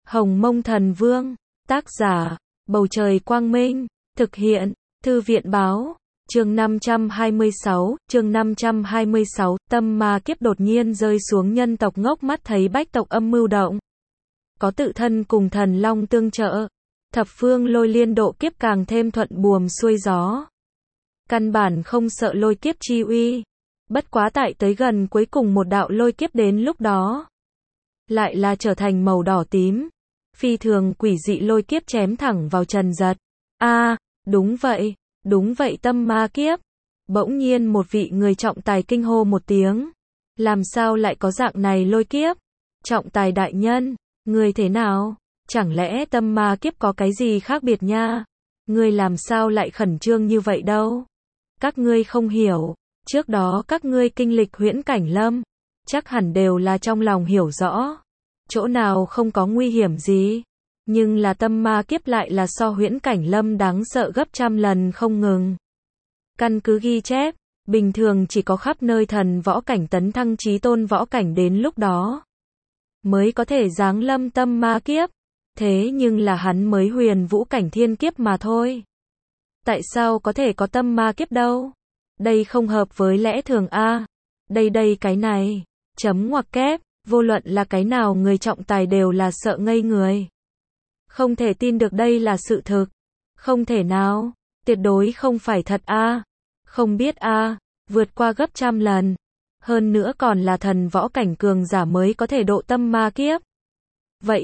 Hồng Mông Thần Vương, tác giả, Bầu Trời Quang Minh, thực hiện, Thư viện Báo, chương 526, tâm ma kiếp đột nhiên rơi xuống nhân tộc ngốc mắt thấy bách tộc âm mưu động. Có tự thân cùng thần long tương trợ, thập phương lôi liên độ kiếp càng thêm thuận buồm xuôi gió. Căn bản không sợ lôi kiếp chi uy. Bất quá tại tới gần cuối cùng một đạo lôi kiếp đến lúc đó. Lại là trở thành màu đỏ tím. Phi thường quỷ dị lôi kiếp chém thẳng vào Trần Giật. Đúng vậy tâm ma kiếp. Bỗng nhiên một vị người trọng tài kinh hô một tiếng. Làm sao lại có dạng này lôi kiếp? Trọng tài đại nhân, người thế nào? Chẳng lẽ tâm ma kiếp có cái gì khác biệt nha? Ngươi làm sao lại khẩn trương như vậy đâu? Các ngươi không hiểu, trước đó các ngươi kinh lịch huyễn cảnh lâm, chắc hẳn đều là trong lòng hiểu rõ. Chỗ nào không có nguy hiểm gì, nhưng là tâm ma kiếp lại là so huyễn cảnh lâm đáng sợ gấp trăm lần không ngừng. Căn cứ ghi chép, bình thường chỉ có khắp nơi thần võ cảnh tấn thăng chí tôn võ cảnh đến lúc đó mới có thể giáng lâm tâm ma kiếp. Thế nhưng là hắn mới huyền vũ cảnh thiên kiếp mà thôi. Tại sao có thể có tâm ma kiếp đâu? Đây không hợp với lẽ thường a. Đây cái này, chấm ngoặc kép, vô luận là cái nào người trọng tài đều là sợ ngây người. Không thể tin được đây là sự thực. Không thể nào, tuyệt đối không phải thật a. Không biết a, vượt qua gấp trăm lần. Hơn nữa còn là thần võ cảnh cường giả mới có thể độ tâm ma kiếp. Vậy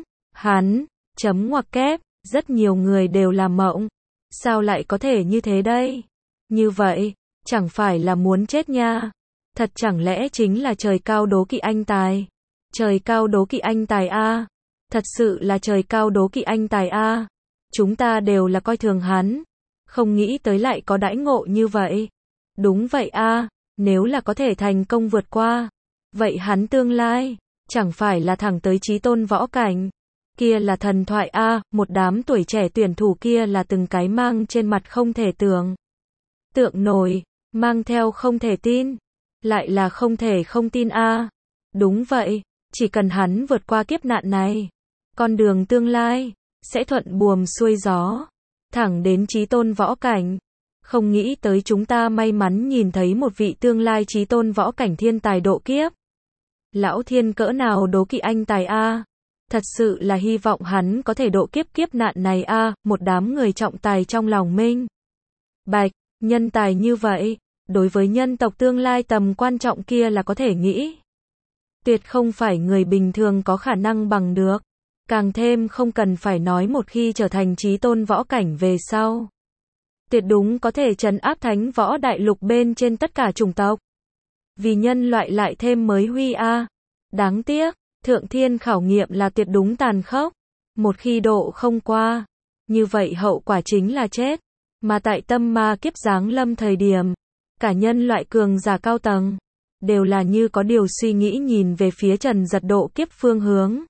hắn, chấm ngoặc kép, rất nhiều người đều làm mộng. Sao lại có thể như thế đây? Như vậy, chẳng phải là muốn chết nha. Thật chẳng lẽ chính là trời cao đố kỵ anh tài? Trời cao đố kỵ anh tài a. Thật sự là trời cao đố kỵ anh tài a. Chúng ta đều là coi thường hắn. Không nghĩ tới lại có đãi ngộ như vậy. Đúng vậy a, nếu là có thể thành công vượt qua. Vậy hắn tương lai, chẳng phải là thẳng tới chí tôn võ cảnh. Kia là thần thoại a, một đám tuổi trẻ tuyển thủ kia là từng cái mang trên mặt không thể tưởng tượng nổi, mang theo không thể tin, lại là không thể không tin a. Đúng vậy, chỉ cần hắn vượt qua kiếp nạn này, con đường tương lai sẽ thuận buồm xuôi gió, thẳng đến chí tôn võ cảnh. Không nghĩ tới chúng ta may mắn nhìn thấy một vị tương lai chí tôn võ cảnh thiên tài độ kiếp. Lão thiên cỡ nào đố kỵ anh tài a. Thật sự là hy vọng hắn có thể độ kiếp nạn này a. Một đám người trọng tài trong lòng minh bạch, nhân tài như vậy, đối với nhân tộc tương lai tầm quan trọng kia là có thể nghĩ. Tuyệt không phải người bình thường có khả năng bằng được. Càng thêm không cần phải nói một khi trở thành chí tôn võ cảnh về sau. Tuyệt đúng có thể trấn áp thánh võ đại lục bên trên tất cả chủng tộc. Vì nhân loại lại thêm mới huy a. Đáng tiếc. Thượng thiên khảo nghiệm là tuyệt đúng tàn khốc. Một khi độ không qua, như vậy hậu quả chính là chết. Mà tại tâm ma kiếp giáng lâm thời điểm, cả nhân loại cường giả cao tầng đều là như có điều suy nghĩ nhìn về phía Trần Giật độ kiếp phương hướng.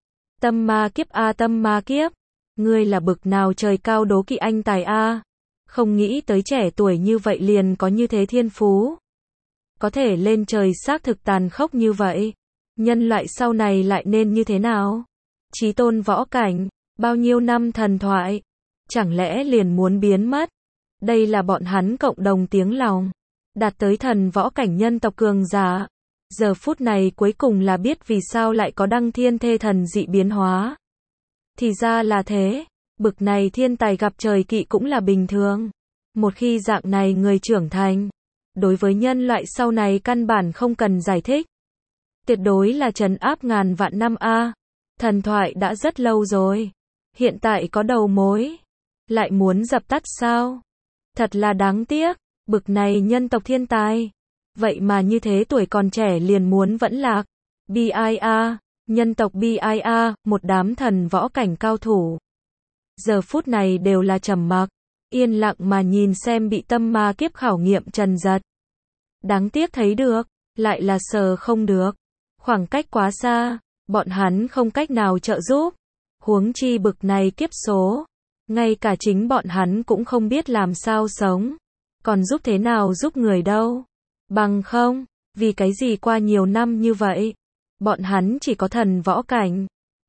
Tâm ma kiếp a, tâm ma kiếp, ngươi là bực nào trời cao đố kỵ anh tài a. Không nghĩ tới trẻ tuổi như vậy liền có như thế thiên phú. Có thể lên trời xác thực tàn khốc như vậy. Nhân loại sau này lại nên như thế nào? Chí tôn võ cảnh, bao nhiêu năm thần thoại, chẳng lẽ liền muốn biến mất? Đây là bọn hắn cộng đồng tiếng lòng. Đạt tới thần võ cảnh nhân tộc cường giả. Giờ phút này cuối cùng là biết vì sao lại có đăng thiên thê thần dị biến hóa. Thì ra là thế, bực này thiên tài gặp trời kỵ cũng là bình thường. Một khi dạng này người trưởng thành, đối với nhân loại sau này căn bản không cần giải thích. Tuyệt đối là trấn áp ngàn vạn năm a. Thần thoại đã rất lâu rồi. Hiện tại có đầu mối. Lại muốn dập tắt sao? Thật là đáng tiếc. Bực này nhân tộc thiên tài. Vậy mà như thế tuổi còn trẻ liền muốn vẫn lạc. Bi ai a. Nhân tộc bi ai a. Một đám thần võ cảnh cao thủ. Giờ phút này đều là trầm mặc. Yên lặng mà nhìn xem bị tâm ma kiếp khảo nghiệm Trần Giật. Đáng tiếc thấy được. Lại là sờ không được. Khoảng cách quá xa, bọn hắn không cách nào trợ giúp. Huống chi bực này kiếp số, ngay cả chính bọn hắn cũng không biết làm sao sống. Còn giúp thế nào giúp người đâu? Bằng không, vì cái gì qua nhiều năm như vậy, bọn hắn chỉ có thần võ cảnh,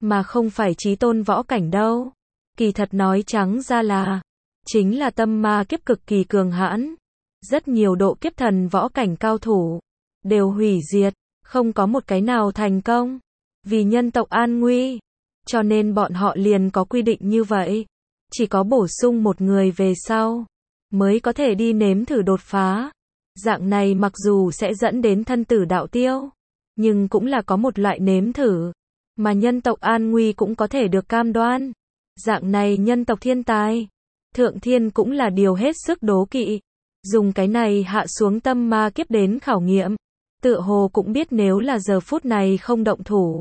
mà không phải chí tôn võ cảnh đâu. Kỳ thật nói trắng ra là, chính là tâm ma kiếp cực kỳ cường hãn. Rất nhiều độ kiếp thần võ cảnh cao thủ, đều hủy diệt, không có một cái nào thành công. Vì nhân tộc an nguy, cho nên bọn họ liền có quy định như vậy. Chỉ có bổ sung một người về sau, mới có thể đi nếm thử đột phá. Dạng này mặc dù sẽ dẫn đến thân tử đạo tiêu, nhưng cũng là có một loại nếm thử, mà nhân tộc an nguy cũng có thể được cam đoan. Dạng này nhân tộc thiên tài, thượng thiên cũng là điều hết sức đố kỵ. Dùng cái này hạ xuống tâm ma kiếp đến khảo nghiệm, tựa hồ cũng biết nếu là giờ phút này không động thủ,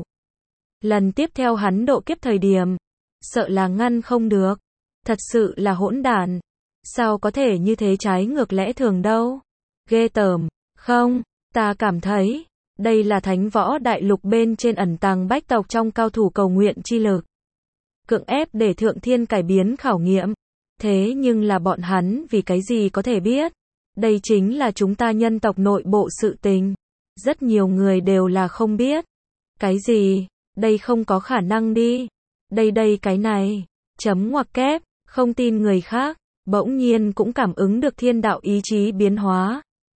lần tiếp theo hắn độ kiếp thời điểm, sợ là ngăn không được. Thật sự là hỗn đản. Sao có thể như thế trái ngược lẽ thường đâu? Ghê tởm. Không, ta cảm thấy, đây là thánh võ đại lục bên trên ẩn tàng bách tộc trong cao thủ cầu nguyện chi lực. Cưỡng ép để thượng thiên cải biến khảo nghiệm. Thế nhưng là bọn hắn vì cái gì có thể biết? Đây chính là chúng ta nhân tộc nội bộ sự tình. Rất nhiều người đều là không biết. Cái gì? Đây không có khả năng đi. Đây cái này. Chấm ngoặc kép. Không tin người khác. Bỗng nhiên cũng cảm ứng được thiên đạo ý chí biến hóa.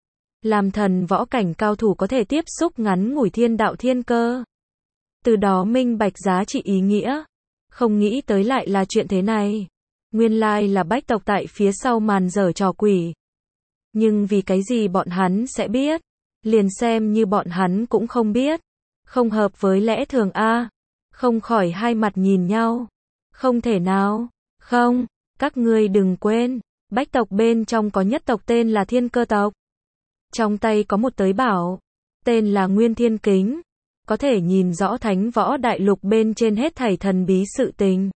Làm thần võ cảnh cao thủ có thể tiếp xúc ngắn ngủi thiên đạo thiên cơ. Từ đó minh bạch giá trị ý nghĩa. Không nghĩ tới lại là chuyện thế này. Nguyên lai là bách tộc tại phía sau màn giở trò quỷ. Nhưng vì cái gì bọn hắn sẽ biết? Liền xem như bọn hắn cũng không biết. Không hợp với lẽ thường a. Không khỏi hai mặt nhìn nhau. Không thể nào. Không, các ngươi đừng quên. Bách tộc bên trong có nhất tộc tên là Thiên Cơ tộc. Trong tay có một tới bảo. Tên là Nguyên Thiên Kính. Có thể nhìn rõ thánh võ đại lục bên trên hết thảy thần bí sự tình.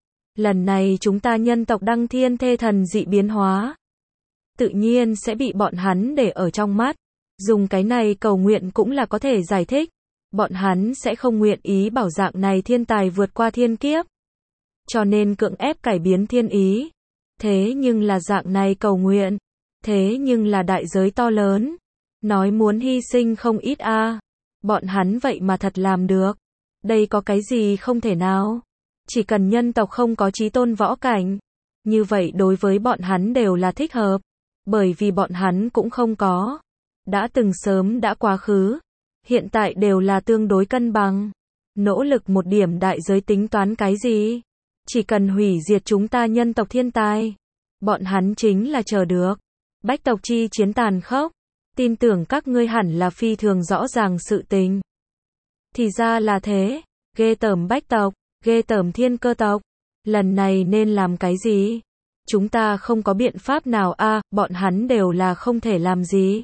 Lần này chúng ta nhân tộc đăng thiên thê thần dị biến hóa. Tự nhiên sẽ bị bọn hắn để ở trong mắt. Dùng cái này cầu nguyện cũng là có thể giải thích. Bọn hắn sẽ không nguyện ý bảo dạng này thiên tài vượt qua thiên kiếp. Cho nên cưỡng ép cải biến thiên ý. Thế nhưng là dạng này cầu nguyện. Thế nhưng là đại giới to lớn. Nói muốn hy sinh không ít a. Bọn hắn vậy mà thật làm được. Đây có cái gì không thể nào. Chỉ cần nhân tộc không có chí tôn võ cảnh. Như vậy đối với bọn hắn đều là thích hợp. Bởi vì bọn hắn cũng không có. Đã từng sớm đã quá khứ. Hiện tại đều là tương đối cân bằng. Nỗ lực một điểm đại giới tính toán cái gì? Chỉ cần hủy diệt chúng ta nhân tộc thiên tài. Bọn hắn chính là chờ được. Bách tộc chi chiến tàn khốc. Tin tưởng các ngươi hẳn là phi thường rõ ràng sự tình. Thì ra là thế. Ghê tởm bách tộc. Ghê tởm Thiên Cơ tộc. Lần này nên làm cái gì? Chúng ta không có biện pháp nào a. Bọn hắn đều là không thể làm gì.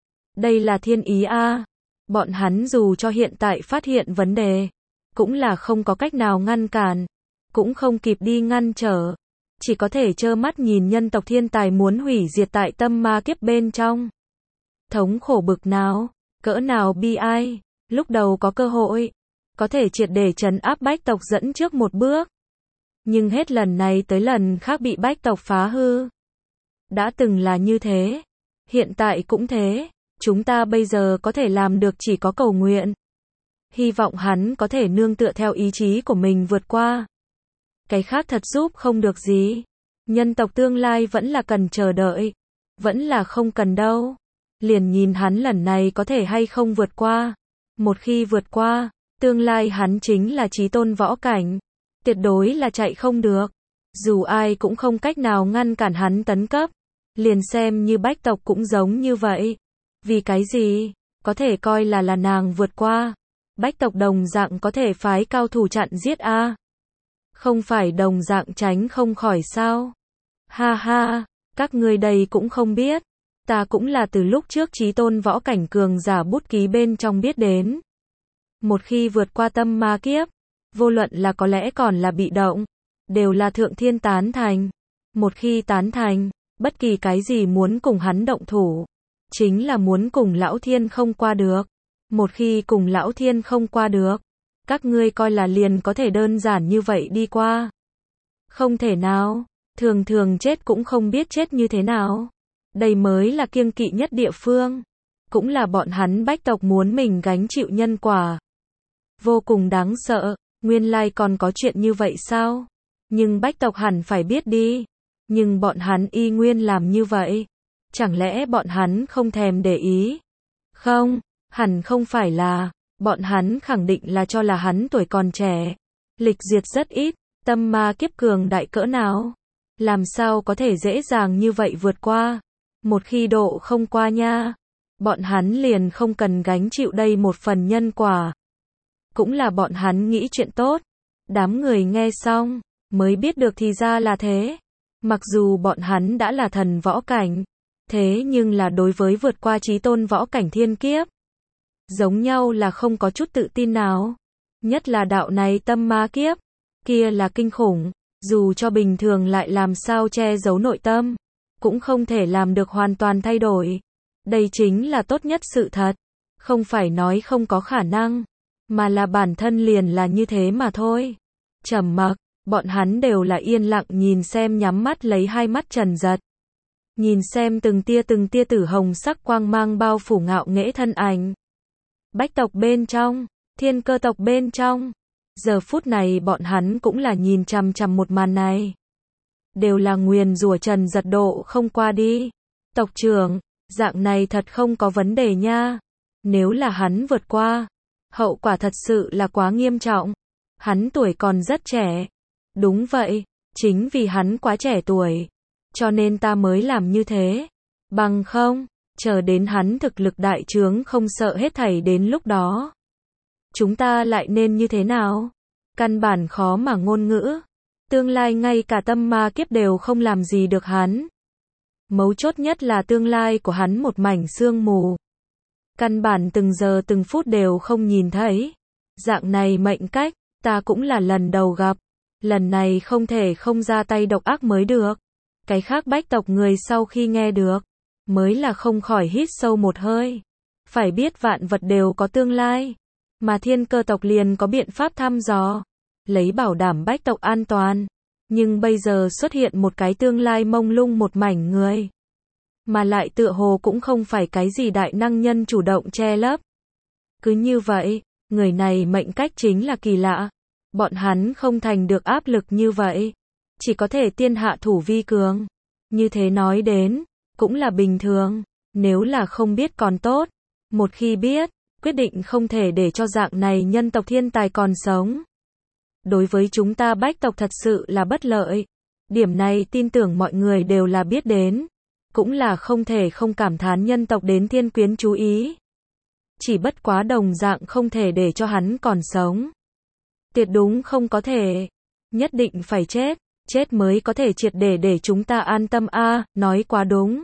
Đây là thiên ý a. Bọn hắn dù cho hiện tại phát hiện vấn đề, cũng là không có cách nào ngăn cản, cũng không kịp đi ngăn trở, chỉ có thể trơ mắt nhìn nhân tộc thiên tài muốn hủy diệt tại tâm ma kiếp bên trong. Thống khổ bực nào, cỡ nào bi ai, lúc đầu có cơ hội, có thể triệt để trấn áp bách tộc dẫn trước một bước. Nhưng hết lần này tới lần khác bị bách tộc phá hư. Đã từng là như thế, hiện tại cũng thế. Chúng ta bây giờ có thể làm được chỉ có cầu nguyện. Hy vọng hắn có thể nương tựa theo ý chí của mình vượt qua. Cái khác thật giúp không được gì. Nhân tộc tương lai vẫn là cần chờ đợi. Vẫn là không cần đâu. Liền nhìn hắn lần này có thể hay không vượt qua. Một khi vượt qua, tương lai hắn chính là chí tôn võ cảnh. Tuyệt đối là chạy không được. Dù ai cũng không cách nào ngăn cản hắn tấn cấp. Liền xem như bách tộc cũng giống như vậy. Vì cái gì? Có thể coi là nàng vượt qua. Bách tộc đồng dạng có thể phái cao thủ chặn giết a. Không phải đồng dạng tránh không khỏi sao? Ha ha, các ngươi đây cũng không biết. Ta cũng là từ lúc trước chí tôn võ cảnh cường giả bút ký bên trong biết đến. Một khi vượt qua tâm ma kiếp, vô luận là có lẽ còn là bị động, đều là thượng thiên tán thành. Một khi tán thành, bất kỳ cái gì muốn cùng hắn động thủ, chính là muốn cùng lão thiên không qua được. Một khi cùng lão thiên không qua được, các ngươi coi là liền có thể đơn giản như vậy đi qua. Không thể nào, thường thường chết cũng không biết chết như thế nào. Đây mới là kiêng kỵ nhất địa phương. Cũng là bọn hắn bách tộc muốn mình gánh chịu nhân quả. Vô cùng đáng sợ. Nguyên lai còn có chuyện như vậy sao? Nhưng bách tộc hẳn phải biết đi. Nhưng bọn hắn y nguyên làm như vậy. Chẳng lẽ bọn hắn không thèm để ý? Không, hẳn không phải là. Bọn hắn khẳng định là cho là hắn tuổi còn trẻ. Lịch duyệt rất ít, tâm ma kiếp cường đại cỡ nào? Làm sao có thể dễ dàng như vậy vượt qua? Một khi độ không qua nha, bọn hắn liền không cần gánh chịu đây một phần nhân quả. Cũng là bọn hắn nghĩ chuyện tốt. Đám người nghe xong, mới biết được thì ra là thế. Mặc dù bọn hắn đã là thần võ cảnh, thế nhưng là đối với vượt qua chí tôn võ cảnh thiên kiếp, giống nhau là không có chút tự tin nào. Nhất là đạo này tâm ma kiếp, kia là kinh khủng. Dù cho bình thường lại làm sao che giấu nội tâm, cũng không thể làm được hoàn toàn thay đổi. Đây chính là tốt nhất sự thật. Không phải nói không có khả năng, mà là bản thân liền là như thế mà thôi. Trầm mặc, bọn hắn đều là yên lặng nhìn xem, nhắm mắt lấy hai mắt Trần Giật. Nhìn xem từng tia tử hồng sắc quang mang bao phủ ngạo nghễ thân ảnh. Bách tộc bên trong, Thiên Cơ tộc bên trong. Giờ phút này bọn hắn cũng là nhìn chằm chằm một màn này. Đều là nguyền rủa Trần Giật độ không qua đi. Tộc trưởng, dạng này thật không có vấn đề nha. Nếu là hắn vượt qua, hậu quả thật sự là quá nghiêm trọng. Hắn tuổi còn rất trẻ. Đúng vậy, chính vì hắn quá trẻ tuổi, cho nên ta mới làm như thế. Bằng không, chờ đến hắn thực lực đại trướng không sợ hết thảy đến lúc đó, chúng ta lại nên như thế nào? Căn bản khó mà ngôn ngữ. Tương lai ngay cả tâm ma kiếp đều không làm gì được hắn. Mấu chốt nhất là tương lai của hắn một mảnh sương mù. Căn bản từng giờ từng phút đều không nhìn thấy. Dạng này mệnh cách, ta cũng là lần đầu gặp. Lần này không thể không ra tay độc ác mới được. Cái khác bách tộc người sau khi nghe được, mới là không khỏi hít sâu một hơi. Phải biết vạn vật đều có tương lai, mà Thiên Cơ tộc liền có biện pháp thăm dò, lấy bảo đảm bách tộc an toàn. Nhưng bây giờ xuất hiện một cái tương lai mông lung một mảnh người, mà lại tựa hồ cũng không phải cái gì đại năng nhân chủ động che lấp. Cứ như vậy, người này mệnh cách chính là kỳ lạ. Bọn hắn không thành được áp lực như vậy, chỉ có thể tiên hạ thủ vi cường. Như thế nói đến, cũng là bình thường. Nếu là không biết còn tốt, một khi biết, quyết định không thể để cho dạng này nhân tộc thiên tài còn sống. Đối với chúng ta bách tộc thật sự là bất lợi. Điểm này tin tưởng mọi người đều là biết đến. Cũng là không thể không cảm thán nhân tộc đến thiên quyến chú ý. Chỉ bất quá đồng dạng không thể để cho hắn còn sống. Tuyệt đúng không có thể. Nhất định phải chết. Chết mới có thể triệt để chúng ta an tâm a. Nói quá đúng.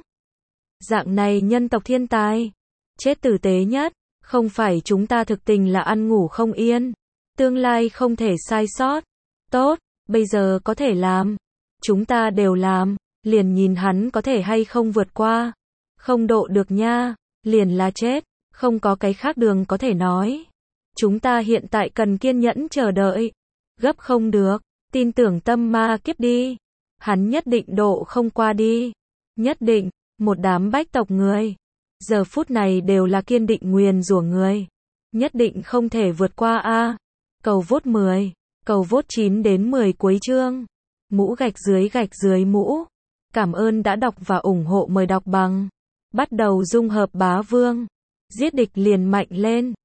Dạng này nhân tộc thiên tài, chết tử tế nhất. Không phải chúng ta thực tình là ăn ngủ không yên. Tương lai không thể sai sót. Tốt, bây giờ có thể làm. Chúng ta đều làm. Liền nhìn hắn có thể hay không vượt qua. Không độ được nha. Liền là chết. Không có cái khác đường có thể nói. Chúng ta hiện tại cần kiên nhẫn chờ đợi. Gấp không được. Tin tưởng tâm ma kiếp đi. Hắn nhất định độ không qua đi. Nhất định. Một đám bách tộc người, giờ phút này đều là kiên định nguyền rủa người. Nhất định không thể vượt qua a. Cầu vote 10. Cầu vote 9 đến 10 cuối chương. Mũ gạch dưới mũ. Cảm ơn đã đọc và ủng hộ, mời đọc bằng. Bắt đầu dung hợp bá vương. Giết địch liền mạnh lên.